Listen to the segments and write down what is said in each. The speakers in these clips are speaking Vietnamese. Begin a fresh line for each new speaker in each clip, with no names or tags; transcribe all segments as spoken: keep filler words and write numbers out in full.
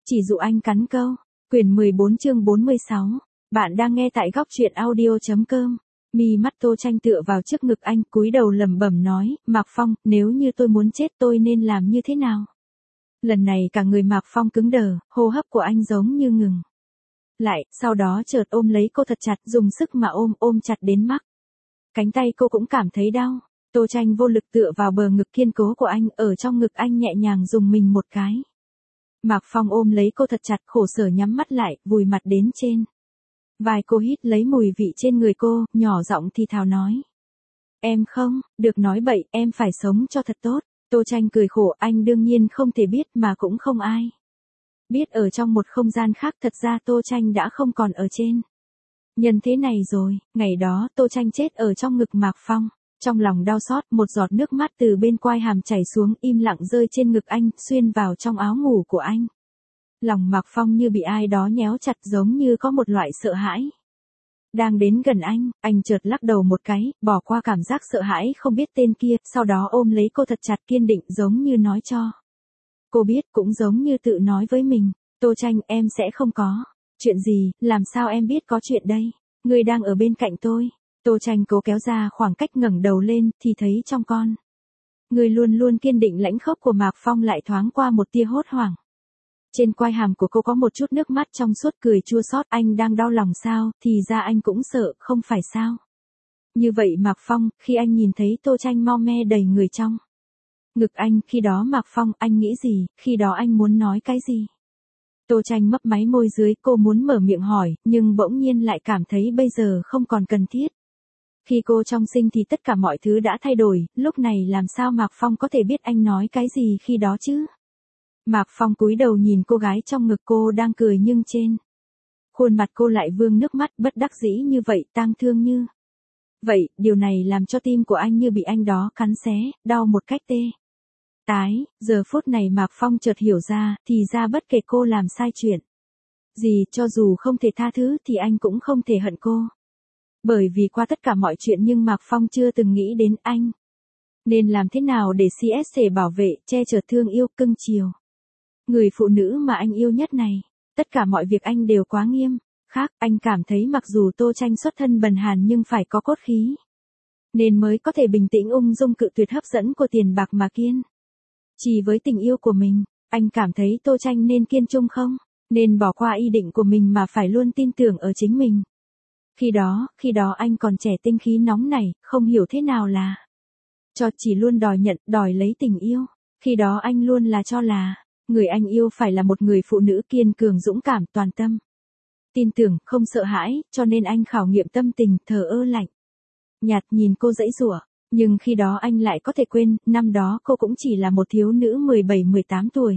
Chỉ dụ anh cắn câu. Quyển mười bốn chương bốn mươi sáu. Bạn đang nghe tại góc truyện audio chấm com. Mi mắt Tô Tranh tựa vào trước ngực anh, cúi đầu lẩm bẩm nói, Mạc Phong, nếu như tôi muốn chết tôi nên làm như thế nào? Lần này cả người Mạc Phong cứng đờ, hô hấp của anh giống như ngừng lại, sau đó chợt ôm lấy cô thật chặt, dùng sức mà ôm, ôm chặt đến mắt. Cánh tay cô cũng cảm thấy đau. Tô Tranh vô lực tựa vào bờ ngực kiên cố của anh, ở trong ngực anh nhẹ nhàng dùng mình một cái. Mạc Phong ôm lấy cô thật chặt, khổ sở nhắm mắt lại, vùi mặt đến trên vai cô, hít lấy mùi vị trên người cô, nhỏ giọng thì thào nói. Em không, được nói bậy, em phải sống cho thật tốt. Tô Tranh cười khổ, anh đương nhiên không thể biết mà cũng không ai biết ở trong một không gian khác, thật ra Tô Tranh đã không còn ở trên nhân thế này rồi. Ngày đó Tô Tranh chết ở trong ngực Mạc Phong. Trong lòng đau xót, một giọt nước mắt từ bên quai hàm chảy xuống, im lặng rơi trên ngực anh, xuyên vào trong áo ngủ của anh. Lòng Mạc Phong như bị ai đó nhéo chặt, giống như có một loại sợ hãi đang đến gần anh. Anh chợt lắc đầu một cái, bỏ qua cảm giác sợ hãi không biết tên kia, sau đó ôm lấy cô thật chặt, kiên định, giống như nói cho cô biết, cũng giống như tự nói với mình. Tô Tranh, em sẽ không có chuyện gì. Làm sao em biết có chuyện đây? Người đang ở bên cạnh tôi. Tô Tranh cố kéo ra khoảng cách, ngẩng đầu lên, thì thấy trong con người luôn luôn kiên định lãnh khốc của Mạc Phong lại thoáng qua một tia hốt hoảng. Trên quai hàm của cô có một chút nước mắt trong suốt, cười chua xót. Anh đang đau lòng sao? Thì ra anh cũng sợ, không phải sao? Như vậy Mạc Phong, khi anh nhìn thấy Tô Tranh mau me đầy người trong ngực anh, khi đó Mạc Phong, anh nghĩ gì? Khi đó anh muốn nói cái gì? Tô Tranh mấp máy môi dưới, cô muốn mở miệng hỏi, nhưng bỗng nhiên lại cảm thấy bây giờ không còn cần thiết. Khi cô trong sinh thì tất cả mọi thứ đã thay đổi, lúc này làm sao Mạc Phong có thể biết anh nói cái gì khi đó chứ? Mạc Phong cúi đầu nhìn cô gái trong ngực, cô đang cười nhưng trên khuôn mặt cô lại vương nước mắt, bất đắc dĩ như vậy, tang thương như vậy. Điều này làm cho tim của anh như bị anh đó cắn xé, đau một cách tê tái. Giờ phút này Mạc Phong chợt hiểu ra, thì ra bất kể cô làm sai chuyện gì, cho dù không thể tha thứ thì anh cũng không thể hận cô. Bởi vì qua tất cả mọi chuyện nhưng Mạc Phong chưa từng nghĩ đến anh nên làm thế nào để xê ét thể bảo vệ, che chở, thương yêu, cưng chiều người phụ nữ mà anh yêu nhất này. Tất cả mọi việc anh đều quá nghiêm khắc. Anh cảm thấy mặc dù Tô Tranh xuất thân bần hàn nhưng phải có cốt khí nên mới có thể bình tĩnh ung dung cự tuyệt hấp dẫn của tiền bạc mà kiên trì với tình yêu của mình. Anh cảm thấy Tô Tranh nên kiên trung, không nên bỏ qua ý định của mình mà phải luôn tin tưởng ở chính mình. Khi đó, khi đó anh còn trẻ, tinh khí nóng nảy, không hiểu thế nào là cho, chỉ luôn đòi nhận, đòi lấy tình yêu. Khi đó anh luôn là cho là người anh yêu phải là một người phụ nữ kiên cường, dũng cảm, toàn tâm tin tưởng, không sợ hãi, cho nên anh khảo nghiệm tâm tình, thờ ơ lạnh nhạt nhìn cô giãy giụa. Nhưng khi đó anh lại có thể quên, năm đó cô cũng chỉ là một thiếu nữ mười bảy mười tám tuổi.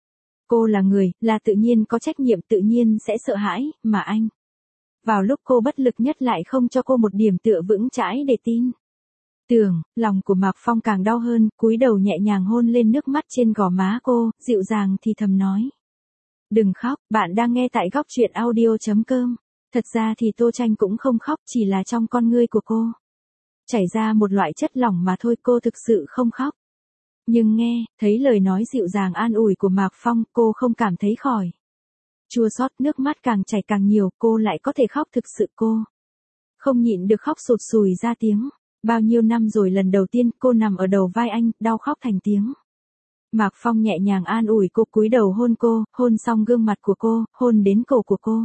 Cô là người, là tự nhiên có trách nhiệm, tự nhiên sẽ sợ hãi, mà anh vào lúc cô bất lực nhất lại không cho cô một điểm tựa vững chãi để tin tưởng. Lòng của Mạc Phong càng đau hơn, cúi đầu nhẹ nhàng hôn lên nước mắt trên gò má cô, dịu dàng thì thầm nói. Đừng khóc, bạn đang nghe tại góc truyện audio chấm com. Thật ra thì Tô Tranh cũng không khóc, chỉ là trong con ngươi của cô chảy ra một loại chất lỏng mà thôi, cô thực sự không khóc. Nhưng nghe thấy lời nói dịu dàng an ủi của Mạc Phong, cô không cảm thấy khỏi chua xót, nước mắt càng chảy càng nhiều, cô lại có thể khóc. Thực sự cô không nhịn được khóc sụt sùi ra tiếng. Bao nhiêu năm rồi lần đầu tiên cô nằm ở đầu vai anh, đau khóc thành tiếng. Mạc Phong nhẹ nhàng an ủi cô, cúi đầu hôn cô, hôn xong gương mặt của cô, hôn đến cổ của cô.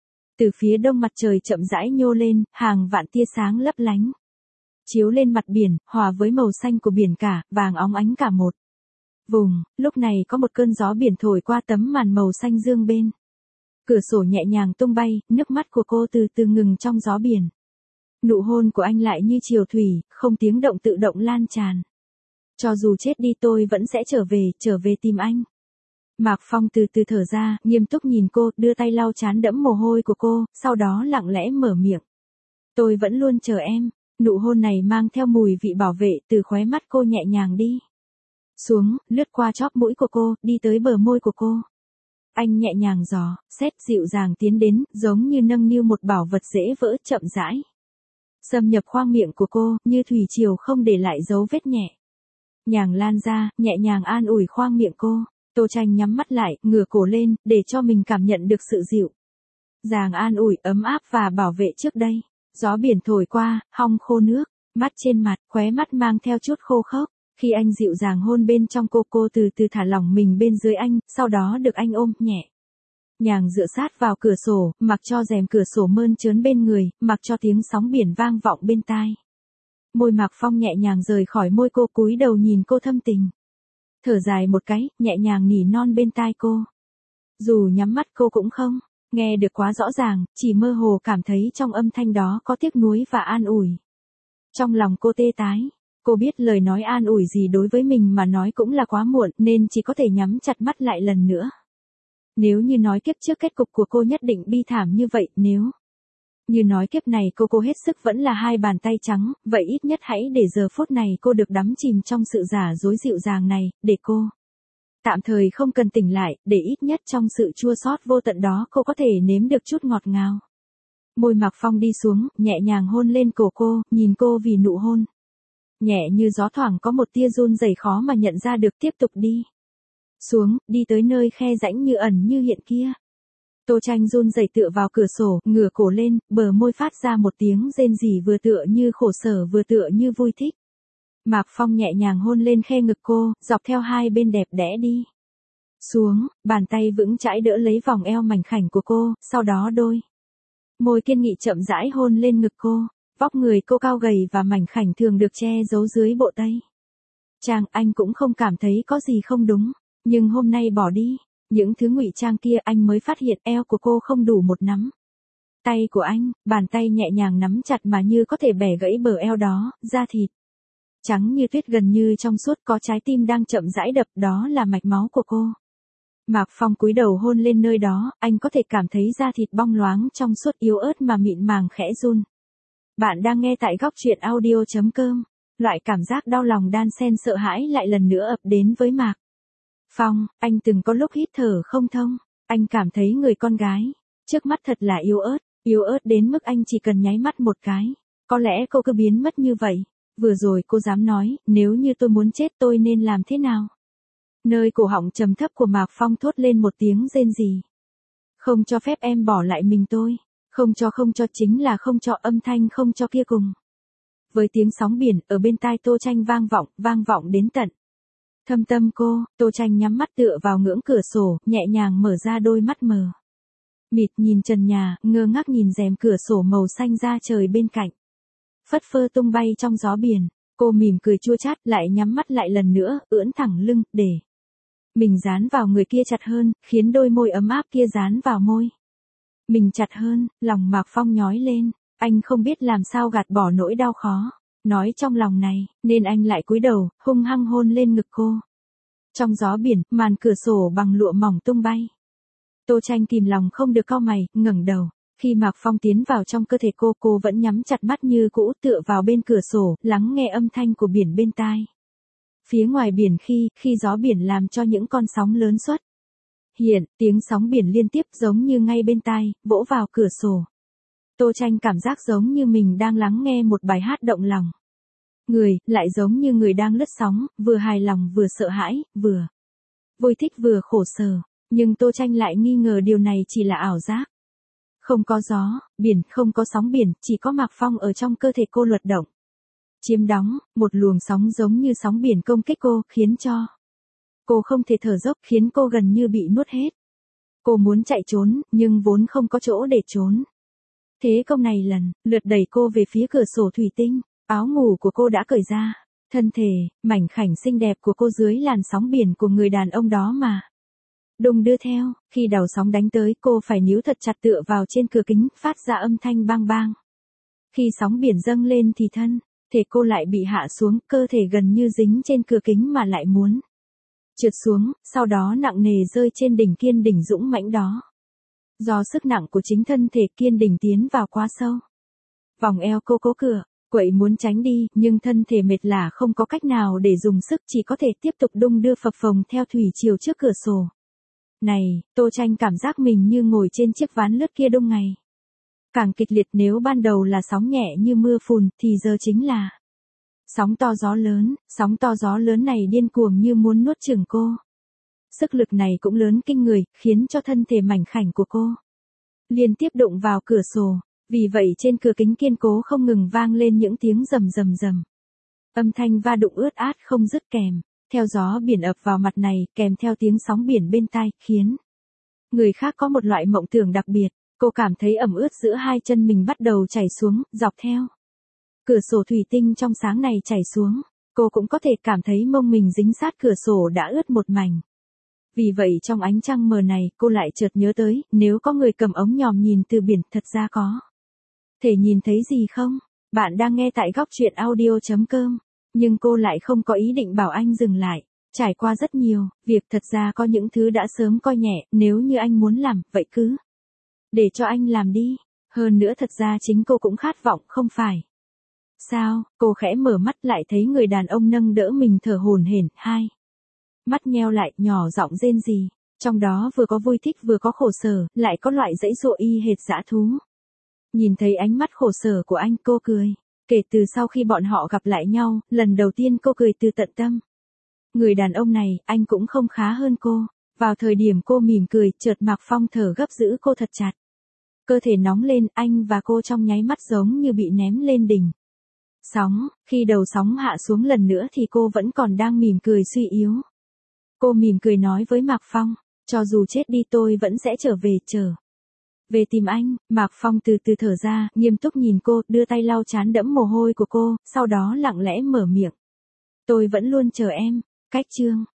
Từ phía đông mặt trời chậm rãi nhô lên, hàng vạn tia sáng lấp lánh chiếu lên mặt biển, hòa với màu xanh của biển cả, vàng óng ánh cả một vùng. Lúc này có một cơn gió biển thổi qua tấm màn màu xanh dương bên cửa sổ, nhẹ nhàng tung bay, nước mắt của cô từ từ ngừng trong gió biển. Nụ hôn của anh lại như chiều thủy, không tiếng động tự động lan tràn. Cho dù chết đi tôi vẫn sẽ trở về, trở về tìm anh. Mạc Phong từ từ thở ra, nghiêm túc nhìn cô, đưa tay lau trán đẫm mồ hôi của cô, sau đó lặng lẽ mở miệng. Tôi vẫn luôn chờ em. Nụ hôn này mang theo mùi vị bảo vệ, từ khóe mắt cô nhẹ nhàng đi xuống, lướt qua chóp mũi của cô, đi tới bờ môi của cô. Anh nhẹ nhàng dò xét, dịu dàng tiến đến, giống như nâng niu một bảo vật dễ vỡ, chậm rãi xâm nhập khoang miệng của cô, như thủy triều không để lại dấu vết, nhẹ nhàng lan ra, nhẹ nhàng an ủi khoang miệng cô. Tô Tranh nhắm mắt lại, ngửa cổ lên, để cho mình cảm nhận được sự dịu dàng an ủi, ấm áp và bảo vệ trước đây. Gió biển thổi qua, hong khô nước, mắt trên mặt, khóe mắt mang theo chút khô khốc. Khi anh dịu dàng hôn bên trong cô, cô từ từ thả lỏng mình bên dưới anh, sau đó được anh ôm nhẹ nhàng dựa sát vào cửa sổ, mặc cho rèm cửa sổ mơn trớn bên người, mặc cho tiếng sóng biển vang vọng bên tai. Môi Mạc Phong nhẹ nhàng rời khỏi môi cô, cúi đầu nhìn cô thâm tình. Thở dài một cái, nhẹ nhàng nỉ non bên tai cô. Dù nhắm mắt cô cũng không nghe được quá rõ ràng, chỉ mơ hồ cảm thấy trong âm thanh đó có tiếc nuối và an ủi. Trong lòng cô tê tái, cô biết lời nói an ủi gì đối với mình mà nói cũng là quá muộn, nên chỉ có thể nhắm chặt mắt lại lần nữa. Nếu như nói kiếp trước kết cục của cô nhất định bi thảm như vậy, nếu như nói kiếp này cô cô hết sức vẫn là hai bàn tay trắng, vậy ít nhất hãy để giờ phút này cô được đắm chìm trong sự giả dối dịu dàng này, để cô tạm thời không cần tỉnh lại, để ít nhất trong sự chua xót vô tận đó cô có thể nếm được chút ngọt ngào. Môi Mạc Phong đi xuống, nhẹ nhàng hôn lên cổ cô, nhìn cô vì nụ hôn nhẹ như gió thoảng có một tia run rẩy khó mà nhận ra được, tiếp tục đi xuống, đi tới nơi khe rãnh như ẩn như hiện kia. Tô Tranh run rẩy tựa vào cửa sổ, ngửa cổ lên, bờ môi phát ra một tiếng rên rỉ vừa tựa như khổ sở vừa tựa như vui thích. Mạc Phong nhẹ nhàng hôn lên khe ngực cô, dọc theo hai bên đẹp đẽ đi xuống, bàn tay vững chãi đỡ lấy vòng eo mảnh khảnh của cô, sau đó đôi môi kiên nghị chậm rãi hôn lên ngực cô. Vóc người cô cao gầy và mảnh khảnh thường được che giấu dưới bộ tây trang, anh cũng không cảm thấy có gì không đúng, nhưng hôm nay bỏ đi những thứ ngụy trang kia, anh mới phát hiện eo của cô không đủ một nắm tay của anh, bàn tay nhẹ nhàng nắm chặt mà như có thể bẻ gãy bờ eo đó, da thịt trắng như tuyết gần như trong suốt, có trái tim đang chậm rãi đập, đó là mạch máu của cô. Mạc Phong cúi đầu hôn lên nơi đó, anh có thể cảm thấy da thịt bong loáng trong suốt, yếu ớt mà mịn màng khẽ run. Bạn đang nghe tại góc truyện audio chấm com. Loại cảm giác đau lòng đan xen sợ hãi lại lần nữa ập đến với Mạc Phong. Anh từng có lúc hít thở không thông, anh cảm thấy người con gái trước mắt thật là yếu ớt, yếu ớt đến mức anh chỉ cần nháy mắt một cái, có lẽ cô cứ biến mất như vậy. Vừa rồi cô dám nói, nếu như tôi muốn chết tôi nên làm thế nào? Nơi cổ họng trầm thấp của Mạc Phong thốt lên một tiếng rên rỉ. Không cho phép em bỏ lại mình tôi. Không cho, không cho, chính là không cho, âm thanh không cho kia cùng với tiếng sóng biển ở bên tai Tô Tranh vang vọng, vang vọng đến tận thâm tâm cô. Tô Tranh nhắm mắt tựa vào ngưỡng cửa sổ, nhẹ nhàng mở ra đôi mắt mờ mịt nhìn trần nhà, ngơ ngác nhìn rèm cửa sổ màu xanh da trời bên cạnh phất phơ tung bay trong gió biển. Cô mỉm cười chua chát, lại nhắm mắt lại lần nữa, ưỡn thẳng lưng, để mình dán vào người kia chặt hơn, khiến đôi môi ấm áp kia dán vào môi mình chặt hơn. Lòng Mạc Phong nhói lên, anh không biết làm sao gạt bỏ nỗi đau khó nói trong lòng này, nên anh lại cúi đầu, hung hăng hôn lên ngực cô. Trong gió biển, màn cửa sổ bằng lụa mỏng tung bay. Tô Tranh kìm lòng không được cau mày, ngẩng đầu. Khi Mạc Phong tiến vào trong cơ thể cô, cô vẫn nhắm chặt mắt như cũ, tựa vào bên cửa sổ, lắng nghe âm thanh của biển bên tai. Phía ngoài biển khi, khi gió biển làm cho những con sóng lớn xuất hiện, tiếng sóng biển liên tiếp giống như ngay bên tai, vỗ vào cửa sổ. Tô Tranh cảm giác giống như mình đang lắng nghe một bài hát động lòng người, lại giống như người đang lướt sóng, vừa hài lòng vừa sợ hãi, vừa vui thích vừa khổ sở. Nhưng Tô Tranh lại nghi ngờ điều này chỉ là ảo giác. Không có gió, biển, không có sóng biển, chỉ có Mạc Phong ở trong cơ thể cô luật động, chiếm đóng, một luồng sóng giống như sóng biển công kích cô, khiến cho cô không thể thở dốc, khiến cô gần như bị nuốt hết. Cô muốn chạy trốn, nhưng vốn không có chỗ để trốn. Thế công này lần lượt đẩy cô về phía cửa sổ thủy tinh, áo ngủ của cô đã cởi ra, thân thể mảnh khảnh xinh đẹp của cô dưới làn sóng biển của người đàn ông đó mà đung đưa theo. Khi đầu sóng đánh tới, cô phải níu thật chặt tựa vào trên cửa kính, phát ra âm thanh bang bang. Khi sóng biển dâng lên thì thân thể cô lại bị hạ xuống, cơ thể gần như dính trên cửa kính mà lại muốn trượt xuống, sau đó nặng nề rơi trên đỉnh Kiên Đỉnh dũng mãnh đó. Do sức nặng của chính thân thể, Kiên Đỉnh tiến vào quá sâu. Vòng eo cô cố cựa quậy muốn tránh đi, nhưng thân thể mệt lả không có cách nào để dùng sức, chỉ có thể tiếp tục đung đưa phập phồng theo thủy chiều trước cửa sổ. Này, Tô Tranh cảm giác mình như ngồi trên chiếc ván lướt kia đông ngày. Càng kịch liệt, nếu ban đầu là sóng nhẹ như mưa phùn, thì giờ chính là sóng to gió lớn. Sóng to gió lớn này điên cuồng như muốn nuốt chửng cô. Sức lực này cũng lớn kinh người, khiến cho thân thể mảnh khảnh của cô liên tiếp đụng vào cửa sổ, vì vậy trên cửa kính kiên cố không ngừng vang lên những tiếng rầm rầm rầm. Âm thanh va đụng ướt át không dứt kèm theo gió biển ập vào mặt này, kèm theo tiếng sóng biển bên tai, khiến người khác có một loại mộng tưởng đặc biệt. Cô cảm thấy ẩm ướt giữa hai chân mình bắt đầu chảy xuống, dọc theo cửa sổ thủy tinh trong sáng này chảy xuống. Cô cũng có thể cảm thấy mông mình dính sát cửa sổ đã ướt một mảnh. Vì vậy trong ánh trăng mờ này, cô lại chợt nhớ tới, nếu có người cầm ống nhòm nhìn từ biển, thật ra có thể nhìn thấy gì không? Bạn đang nghe tại góc truyện audio chấm com. Nhưng cô lại không có ý định bảo anh dừng lại. Trải qua rất nhiều việc, thật ra có những thứ đã sớm coi nhẹ, nếu như anh muốn làm, vậy cứ để cho anh làm đi. Hơn nữa thật ra chính cô cũng khát vọng, không phải sao? Cô khẽ mở mắt lại thấy người đàn ông nâng đỡ mình thở hổn hển, hai mắt nheo lại, nhỏ giọng rên rỉ, trong đó vừa có vui thích vừa có khổ sở, lại có loại dãy dụa y hệt dã thú. Nhìn thấy ánh mắt khổ sở của anh, cô cười. Kể từ sau khi bọn họ gặp lại nhau, lần đầu tiên cô cười từ tận tâm. Người đàn ông này, anh cũng không khá hơn cô. Vào thời điểm cô mỉm cười, chợt Mạc Phong thở gấp giữ cô thật chặt. Cơ thể nóng lên, anh và cô trong nháy mắt giống như bị ném lên đỉnh sóng. Khi đầu sóng hạ xuống lần nữa thì cô vẫn còn đang mỉm cười suy yếu. Cô mỉm cười nói với Mạc Phong, cho dù chết đi tôi vẫn sẽ trở về, trở về tìm anh. Mạc Phong từ từ thở ra, nghiêm túc nhìn cô, đưa tay lau trán đẫm mồ hôi của cô, sau đó lặng lẽ mở miệng. Tôi vẫn luôn chờ em. Cách chương